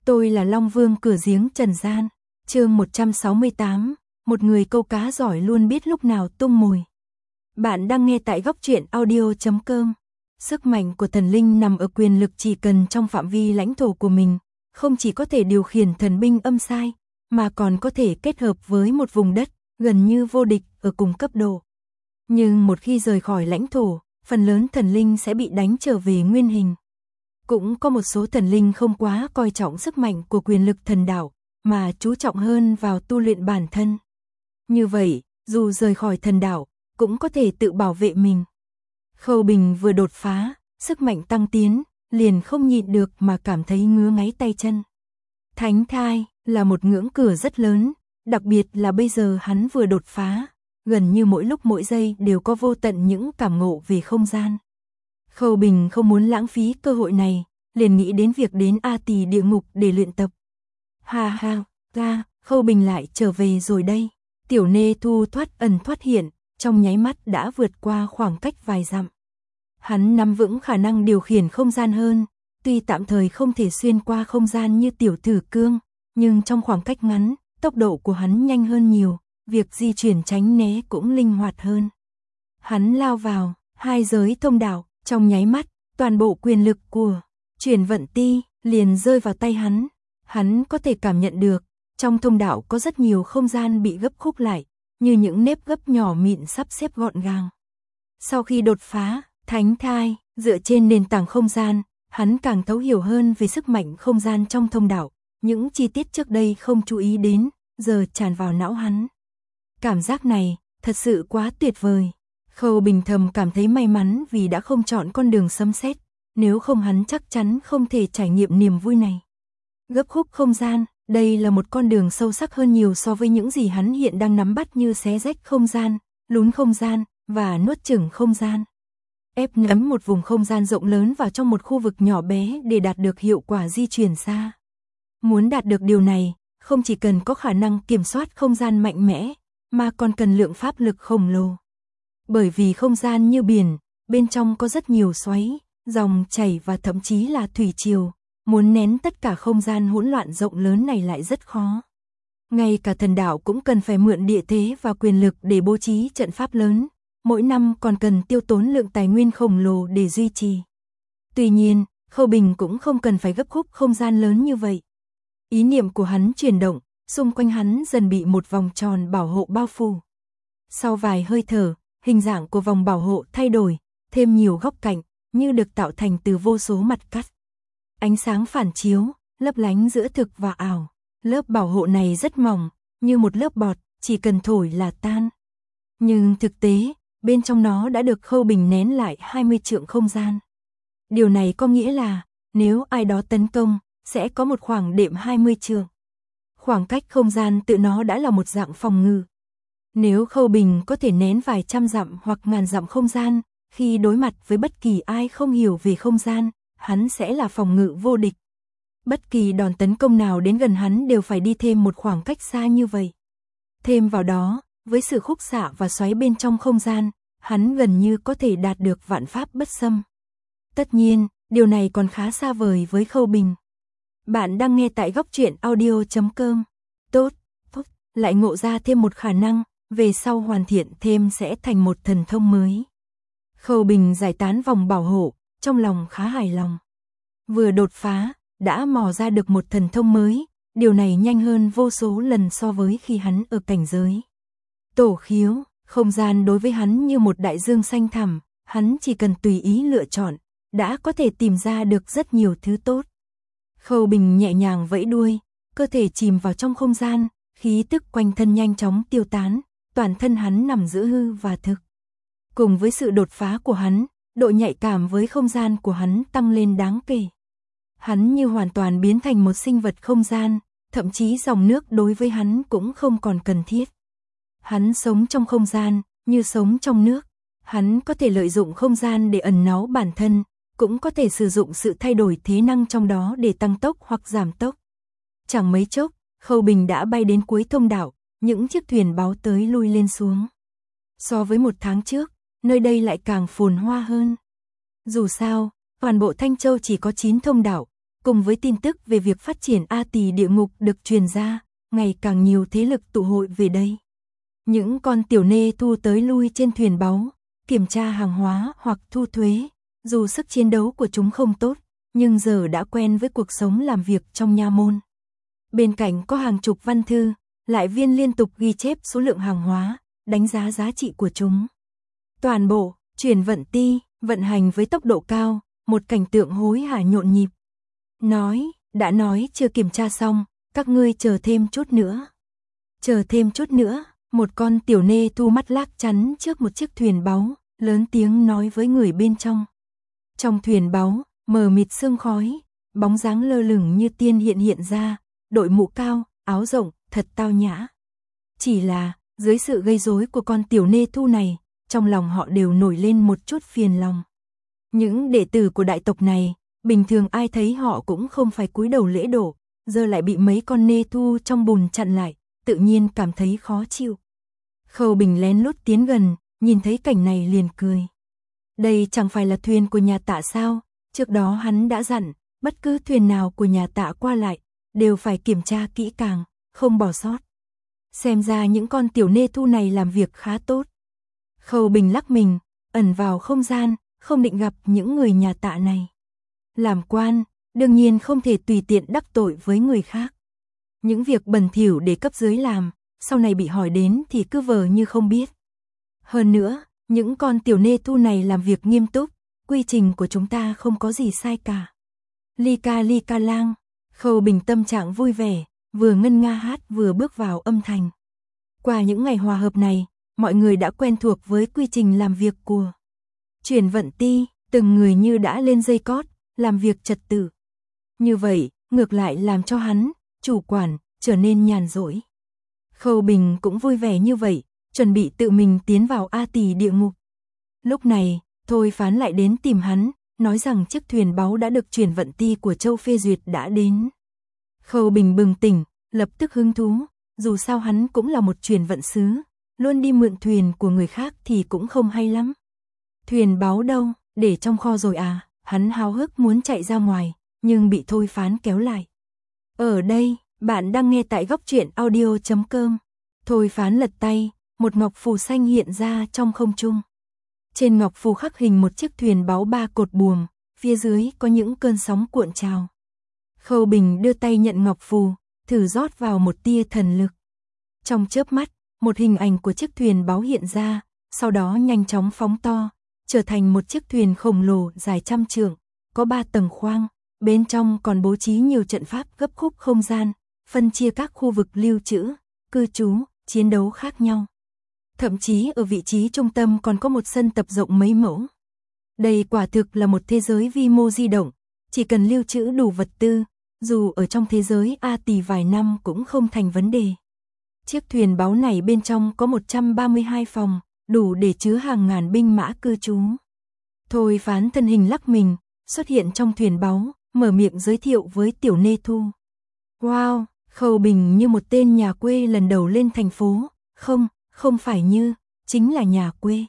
Tôi là Long Vương cửa giếng trần gian. Chương 168, một người câu cá giỏi luôn biết lúc nào tung mồi. Bạn đang nghe tại góc truyện audio.com. Sức mạnh của thần linh nằm ở quyền lực chỉ cần trong phạm vi lãnh thổ của mình, không chỉ có thể điều khiển thần binh âm sai, mà còn có thể kết hợp với một vùng đất gần như vô địch ở cùng cấp độ. Nhưng một khi rời khỏi lãnh thổ, phần lớn thần linh sẽ bị đánh trở về nguyên hình. Cũng có một số thần linh không quá coi trọng sức mạnh của quyền lực thần đạo, mà chú trọng hơn vào tu luyện bản thân. Như vậy, dù rời khỏi thần đạo, cũng có thể tự bảo vệ mình. Khâu Bình vừa đột phá, sức mạnh tăng tiến, liền không nhịn được mà cảm thấy ngứa ngáy tay chân. Thánh thai là một ngưỡng cửa rất lớn, đặc biệt là bây giờ hắn vừa đột phá, gần như mỗi lúc mỗi giây đều có vô tận những cảm ngộ về không gian. Khâu Bình không muốn lãng phí cơ hội này, liền nghĩ đến việc đến A Tỳ địa ngục để luyện tập. Ha ha, Khâu Bình lại trở về rồi đây. Tiểu Nê Thu thoát ẩn thoát hiện, trong nháy mắt đã vượt qua khoảng cách vài dặm. Hắn nắm vững khả năng điều khiển không gian hơn, tuy tạm thời không thể xuyên qua không gian như Tiểu Thử Cương, nhưng trong khoảng cách ngắn, tốc độ của hắn nhanh hơn nhiều, việc di chuyển tránh né cũng linh hoạt hơn. Hắn lao vào hai giới thông đạo, trong nháy mắt, toàn bộ quyền lực của Chuyển Vận Ti liền rơi vào tay hắn. Hắn có thể cảm nhận được, trong thông đạo có rất nhiều không gian bị gấp khúc lại, như những nếp gấp nhỏ mịn sắp xếp gọn gàng. Sau khi đột phá thánh thai, dựa trên nền tảng không gian, hắn càng thấu hiểu hơn về sức mạnh không gian trong thông đạo. Những chi tiết trước đây không chú ý đến, giờ tràn vào não hắn. Cảm giác này, thật sự quá tuyệt vời. Khâu Bình thầm cảm thấy may mắn vì đã không chọn con đường sấm sét, nếu không hắn chắc chắn không thể trải nghiệm niềm vui này. Gấp khúc không gian, đây là một con đường sâu sắc hơn nhiều so với những gì hắn hiện đang nắm bắt như xé rách không gian, lún không gian, và nuốt chửng không gian. Ép nắm một vùng không gian rộng lớn vào trong một khu vực nhỏ bé để đạt được hiệu quả di chuyển xa. Muốn đạt được điều này, không chỉ cần có khả năng kiểm soát không gian mạnh mẽ, mà còn cần lượng pháp lực khổng lồ. Bởi vì không gian như biển, bên trong có rất nhiều xoáy, dòng chảy và thậm chí là thủy triều, muốn nén tất cả không gian hỗn loạn rộng lớn này lại rất khó. Ngay cả thần đạo cũng cần phải mượn địa thế và quyền lực để bố trí trận pháp lớn, mỗi năm còn cần tiêu tốn lượng tài nguyên khổng lồ để duy trì. Tuy nhiên, Khâu Bình cũng không cần phải gấp khúc không gian lớn như vậy. Ý niệm của hắn chuyển động, xung quanh hắn dần bị một vòng tròn bảo hộ bao phủ. Sau vài hơi thở, hình dạng của vòng bảo hộ thay đổi, thêm nhiều góc cạnh, như được tạo thành từ vô số mặt cắt. Ánh sáng phản chiếu, lấp lánh giữa thực và ảo. Lớp bảo hộ này rất mỏng, như một lớp bọt, chỉ cần thổi là tan. Nhưng thực tế, bên trong nó đã được Khâu Bình nén lại 20 trượng không gian. Điều này có nghĩa là, nếu ai đó tấn công, sẽ có một khoảng đệm 20 trượng. Khoảng cách không gian tự nó đã là một dạng phòng ngự. Nếu Khâu Bình có thể nén vài trăm dặm hoặc ngàn dặm không gian, khi đối mặt với bất kỳ ai không hiểu về không gian, hắn sẽ là phòng ngự vô địch. Bất kỳ đòn tấn công nào đến gần hắn đều phải đi thêm một khoảng cách xa như vậy. Thêm vào đó, với sự khúc xạ và xoáy bên trong không gian, hắn gần như có thể đạt được vạn pháp bất xâm. Tất nhiên, điều này còn khá xa vời với Khâu Bình. Bạn đang nghe tại góc truyện audio.com. Tốt, lại ngộ ra thêm một khả năng, về sau hoàn thiện thêm sẽ thành một thần thông mới. Khâu Bình giải tán vòng bảo hộ, trong lòng khá hài lòng. Vừa đột phá, đã mò ra được một thần thông mới, điều này nhanh hơn vô số lần so với khi hắn ở cảnh giới tổ khiếu. Không gian đối với hắn như một đại dương xanh thẳm, hắn chỉ cần tùy ý lựa chọn, đã có thể tìm ra được rất nhiều thứ tốt. Khâu Bình nhẹ nhàng vẫy đuôi, cơ thể chìm vào trong không gian, khí tức quanh thân nhanh chóng tiêu tán, toàn thân hắn nằm giữa hư và thực. Cùng với sự đột phá của hắn, độ nhạy cảm với không gian của hắn tăng lên đáng kể. Hắn như hoàn toàn biến thành một sinh vật không gian, thậm chí dòng nước đối với hắn cũng không còn cần thiết. Hắn sống trong không gian, như sống trong nước. Hắn có thể lợi dụng không gian để ẩn náu bản thân, cũng có thể sử dụng sự thay đổi thế năng trong đó để tăng tốc hoặc giảm tốc. Chẳng mấy chốc, Khâu Bình đã bay đến cuối thông đạo, những chiếc thuyền báo tới lui lên xuống. So với một tháng trước, nơi đây lại càng phồn hoa hơn. Dù sao, toàn bộ Thanh Châu chỉ có 9 thông đạo, cùng với tin tức về việc phát triển A Tỳ địa ngục được truyền ra, ngày càng nhiều thế lực tụ hội về đây. Những con tiểu nê thu tới lui trên thuyền báu, kiểm tra hàng hóa hoặc thu thuế, dù sức chiến đấu của chúng không tốt, nhưng giờ đã quen với cuộc sống làm việc trong nha môn. Bên cạnh có hàng chục văn thư, lại viên liên tục ghi chép số lượng hàng hóa, đánh giá giá trị của chúng. Toàn bộ, chuyển vận ti, vận hành với tốc độ cao, một cảnh tượng hối hả nhộn nhịp. Đã nói chưa kiểm tra xong, các ngươi chờ thêm chút nữa. Chờ thêm chút nữa, một con tiểu nê thu mắt lác chắn trước một chiếc thuyền báu, lớn tiếng nói với người bên trong. Trong thuyền báu, mờ mịt sương khói, bóng dáng lơ lửng như tiên hiện ra, đội mũ cao, áo rộng, thật tao nhã. Chỉ là, dưới sự gây rối của con tiểu nê thu này, trong lòng họ đều nổi lên một chút phiền lòng. Những đệ tử của đại tộc này, bình thường ai thấy họ cũng không phải cúi đầu lễ độ, giờ lại bị mấy con nê thu trong bùn chặn lại, tự nhiên cảm thấy khó chịu. Khâu Bình lén lút tiến gần, nhìn thấy cảnh này liền cười. Đây chẳng phải là thuyền của nhà Tạ sao? Trước đó hắn đã dặn, bất cứ thuyền nào của nhà Tạ qua lại, đều phải kiểm tra kỹ càng, không bỏ sót. Xem ra những con tiểu nê thu này làm việc khá tốt. Khâu Bình lắc mình, ẩn vào không gian, không định gặp những người nhà Tạ này. Làm quan, đương nhiên không thể tùy tiện đắc tội với người khác. Những việc bẩn thỉu để cấp dưới làm, sau này bị hỏi đến thì cứ vờ như không biết. Hơn nữa, những con tiểu nê thu này làm việc nghiêm túc, quy trình của chúng ta không có gì sai cả. Ly ca lang, Khâu Bình tâm trạng vui vẻ, vừa ngân nga hát vừa bước vào âm thành. Qua những ngày hòa hợp này, mọi người đã quen thuộc với quy trình làm việc của chuyển vận ti, từng người như đã lên dây cót, làm việc trật tự. Như vậy, ngược lại làm cho hắn, chủ quản, trở nên nhàn rỗi. Khâu Bình cũng vui vẻ như vậy, chuẩn bị tự mình tiến vào A Tỳ địa ngục. Lúc này, Thôi Phán lại đến tìm hắn, nói rằng chiếc thuyền báu đã được chuyển vận ti của Châu phê duyệt đã đến. Khâu Bình bừng tỉnh, lập tức hứng thú, dù sao hắn cũng là một chuyển vận sứ, luôn đi mượn thuyền của người khác thì cũng không hay lắm. Thuyền báu đâu, để trong kho rồi à? Hắn háo hức muốn chạy ra ngoài, nhưng bị Thôi Phán kéo lại. Ở đây, bạn đang nghe tại góc truyện audio.com. Thôi Phán lật tay, một ngọc phù xanh hiện ra trong không trung. Trên ngọc phù khắc hình một chiếc thuyền báu 3 cột buồm, phía dưới có những cơn sóng cuộn trào. Khâu Bình đưa tay nhận ngọc phù, thử rót vào một tia thần lực. Trong chớp mắt, một hình ảnh của chiếc thuyền báu hiện ra, sau đó nhanh chóng phóng to, trở thành một chiếc thuyền khổng lồ dài trăm trượng, có 3 tầng khoang, bên trong còn bố trí nhiều trận pháp gấp khúc không gian, phân chia các khu vực lưu trữ, cư trú, chiến đấu khác nhau. Thậm chí ở vị trí trung tâm còn có một sân tập rộng mấy mẫu. Đây quả thực là một thế giới vi mô di động, chỉ cần lưu trữ đủ vật tư, dù ở trong thế giới A Tỳ vài năm cũng không thành vấn đề. Chiếc thuyền báu này bên trong có 132 phòng, đủ để chứa hàng ngàn binh mã cư trú. Thôi Phán thân hình lắc mình, xuất hiện trong thuyền báu, mở miệng giới thiệu với tiểu nê thu. Wow, Khâu Bình như một tên nhà quê lần đầu lên thành phố, không phải như, chính là nhà quê.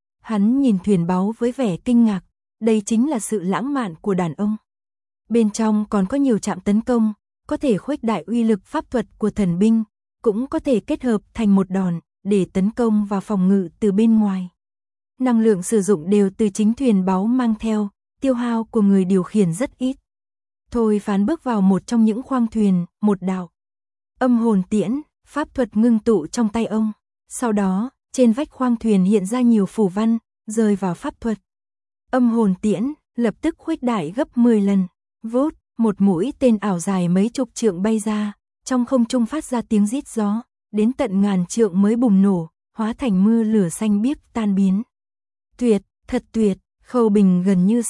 Hắn nhìn thuyền báu với vẻ kinh ngạc, đây chính là sự lãng mạn của đàn ông. Bên trong còn có nhiều trạm tấn công, có thể khuếch đại uy lực pháp thuật của thần binh, cũng có thể kết hợp thành một đòn, để tấn công và phòng ngự từ bên ngoài. Năng lượng sử dụng đều từ chính thuyền báu mang theo, tiêu hao của người điều khiển rất ít. Thôi Phán bước vào một trong những khoang thuyền, một đạo âm hồn tiễn, pháp thuật ngưng tụ trong tay ông. Sau đó, trên vách khoang thuyền hiện ra nhiều phù văn, rơi vào pháp thuật. Âm hồn tiễn, lập tức khuếch đại gấp 10 lần. Vút, một mũi tên ảo dài mấy chục trượng bay ra, trong không trung phát ra tiếng rít gió, đến tận ngàn trượng mới bùng nổ, hóa thành mưa lửa xanh biếc tan biến. Tuyệt, thật tuyệt, Khâu Bình gần như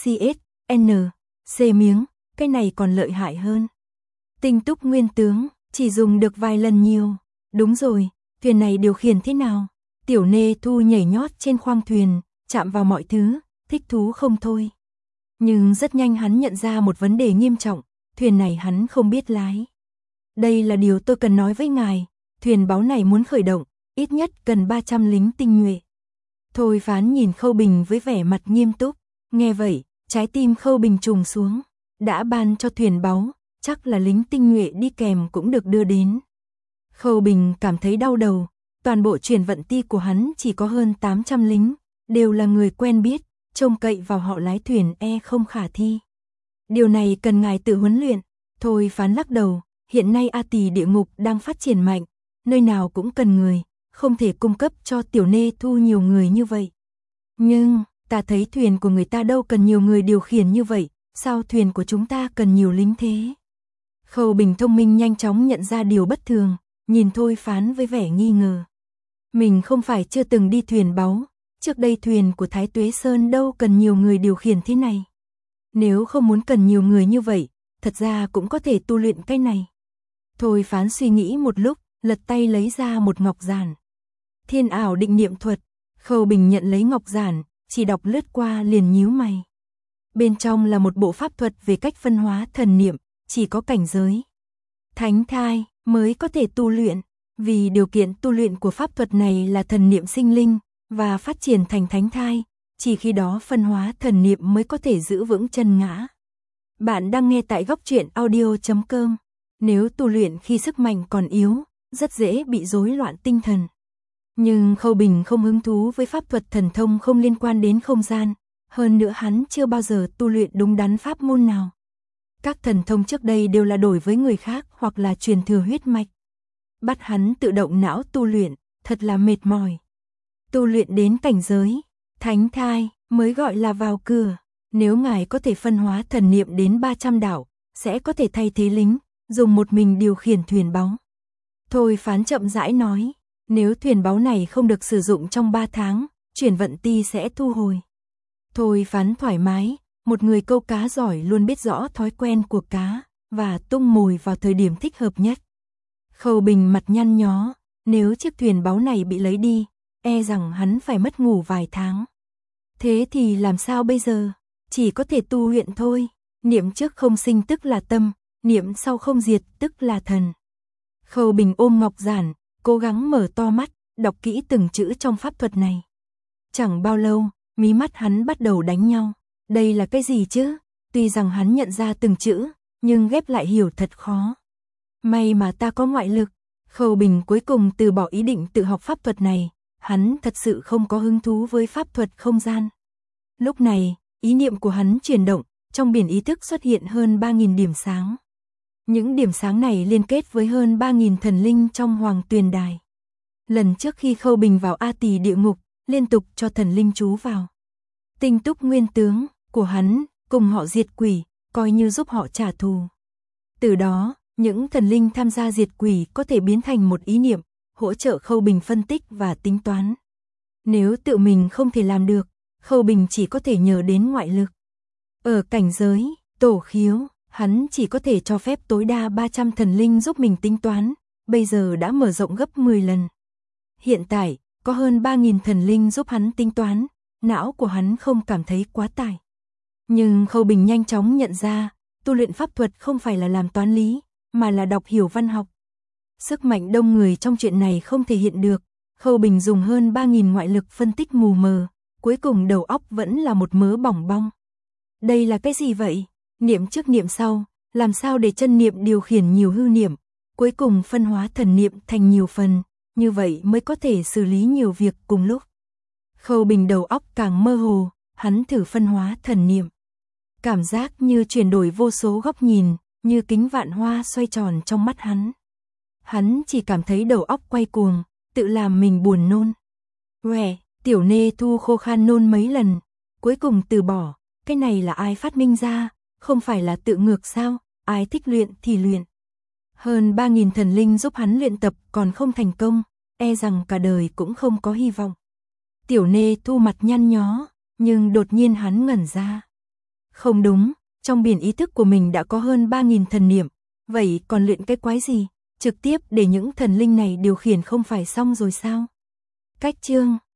C miếng, cái này còn lợi hại hơn. Tinh túc nguyên tướng, chỉ dùng được vài lần nhiều. Đúng rồi, thuyền này điều khiển thế nào? Tiểu nê thu nhảy nhót trên khoang thuyền, chạm vào mọi thứ, thích thú không thôi. Nhưng rất nhanh hắn nhận ra một vấn đề nghiêm trọng, thuyền này hắn không biết lái. Đây là điều tôi cần nói với ngài, thuyền báu này muốn khởi động, ít nhất cần 300 lính tinh nhuệ. Thôi Phán nhìn Khâu Bình với vẻ mặt nghiêm túc, nghe vậy, trái tim Khâu Bình trùng xuống. đã ban cho thuyền báu, chắc là lính tinh nhuệ đi kèm cũng được đưa đến. Khâu Bình cảm thấy đau đầu, toàn bộ chuyển vận ti của hắn chỉ có hơn 800 lính, đều là người quen biết, trông cậy vào họ lái thuyền không khả thi. Điều này cần ngài tự huấn luyện. Thôi Phán lắc đầu, hiện nay A Tỳ địa ngục đang phát triển mạnh, nơi nào cũng cần người, không thể cung cấp cho Tiểu Nê Thu nhiều người như vậy. Nhưng, ta thấy thuyền của người ta đâu cần nhiều người điều khiển như vậy, sao thuyền của chúng ta cần nhiều lính thế? Khâu Bình thông minh nhanh chóng nhận ra điều bất thường, nhìn Thôi Phán với vẻ nghi ngờ. Mình không phải chưa từng đi thuyền báu, trước đây thuyền của Thái Tuế Sơn đâu cần nhiều người điều khiển thế này. Nếu không muốn cần nhiều người như vậy, thật ra cũng có thể tu luyện cái này. Thôi Phán suy nghĩ một lúc, lật tay lấy ra một ngọc giản. Thiên ảo định niệm thuật. Khâu Bình nhận lấy ngọc giản, chỉ đọc lướt qua liền nhíu mày. Bên trong là một bộ pháp thuật về cách phân hóa thần niệm, chỉ có cảnh giới thánh thai mới có thể tu luyện, vì điều kiện tu luyện của pháp thuật này là thần niệm sinh linh và phát triển thành thánh thai, chỉ khi đó phân hóa thần niệm mới có thể giữ vững chân ngã. Bạn đang nghe tại Góc Truyện Audio.com. Nếu tu luyện khi sức mạnh còn yếu, rất dễ bị rối loạn tinh thần. Nhưng Khâu Bình không hứng thú với pháp thuật thần thông không liên quan đến không gian, hơn nữa hắn chưa bao giờ tu luyện đúng đắn pháp môn nào. Các thần thông trước đây đều là đổi với người khác hoặc là truyền thừa huyết mạch. Bắt hắn tự động não tu luyện, thật là mệt mỏi. Tu luyện đến cảnh giới thánh thai mới gọi là vào cửa. Nếu ngài có thể phân hóa thần niệm đến 300 đạo, sẽ có thể thay thế lính, dùng một mình điều khiển thuyền báu. Thôi Phán chậm rãi nói, nếu thuyền báu này không được sử dụng trong 3 tháng, chuyển vận ti sẽ thu hồi. Thôi Phán thoải mái, một người câu cá giỏi luôn biết rõ thói quen của cá, và tung mồi vào thời điểm thích hợp nhất. Khâu Bình mặt nhăn nhó, nếu chiếc thuyền báu này bị lấy đi, rằng hắn phải mất ngủ vài tháng. Thế thì làm sao bây giờ? Chỉ có thể tu luyện thôi. Niệm trước không sinh tức là tâm, niệm sau không diệt tức là thần. Khâu Bình ôm ngọc giản, cố gắng mở to mắt, đọc kỹ từng chữ trong pháp thuật này. Chẳng bao lâu, mí mắt hắn bắt đầu đánh nhau. Đây là cái gì chứ? Tuy rằng hắn nhận ra từng chữ, nhưng ghép lại hiểu thật khó. May mà ta có ngoại lực. Khâu Bình cuối cùng từ bỏ ý định tự học pháp thuật này. Hắn thật sự không có hứng thú với pháp thuật không gian. Lúc này, ý niệm của hắn chuyển động, trong biển ý thức xuất hiện hơn 3.000 điểm sáng. Những điểm sáng này liên kết với hơn 3.000 thần linh trong Hoàng Tuyền Đài. Lần trước khi Khâu Bình vào A Tỳ địa ngục, liên tục cho thần linh chú vào. Tinh túc nguyên tướng của hắn, cùng họ diệt quỷ, coi như giúp họ trả thù. Từ đó, những thần linh tham gia diệt quỷ có thể biến thành một ý niệm, hỗ trợ Khâu Bình phân tích và tính toán. Nếu tự mình không thể làm được, Khâu Bình chỉ có thể nhờ đến ngoại lực. Ở cảnh giới tổ khiếu, hắn chỉ có thể cho phép tối đa 300 thần linh giúp mình tính toán, bây giờ đã mở rộng gấp 10 lần. Hiện tại, có hơn 3.000 thần linh giúp hắn tính toán, não của hắn không cảm thấy quá tải. Nhưng Khâu Bình nhanh chóng nhận ra, tu luyện pháp thuật không phải là làm toán lý, mà là đọc hiểu văn học. Sức mạnh đông người trong chuyện này không thể hiện được, Khâu Bình dùng hơn 3.000 ngoại lực phân tích mù mờ, cuối cùng đầu óc vẫn là một mớ bỏng bong. Đây là cái gì vậy? Niệm trước niệm sau, làm sao để chân niệm điều khiển nhiều hư niệm, cuối cùng phân hóa thần niệm thành nhiều phần, như vậy mới có thể xử lý nhiều việc cùng lúc. Khâu Bình đầu óc càng mơ hồ, hắn thử phân hóa thần niệm. Cảm giác như chuyển đổi vô số góc nhìn, như kính vạn hoa xoay tròn trong mắt hắn. Hắn chỉ cảm thấy đầu óc quay cuồng, tự làm mình buồn nôn. Tiểu Nê Thu khô khan nôn mấy lần, cuối cùng từ bỏ, cái này là ai phát minh ra, không phải là tự ngược sao, ai thích luyện thì luyện. Hơn 3.000 thần linh giúp hắn luyện tập còn không thành công, rằng cả đời cũng không có hy vọng. Tiểu Nê Thu mặt nhăn nhó, nhưng đột nhiên hắn ngẩn ra. Không đúng, trong biển ý thức của mình đã có hơn 3.000 thần niệm, vậy còn luyện cái quái gì, trực tiếp để những thần linh này điều khiển không phải xong rồi sao? Cách chương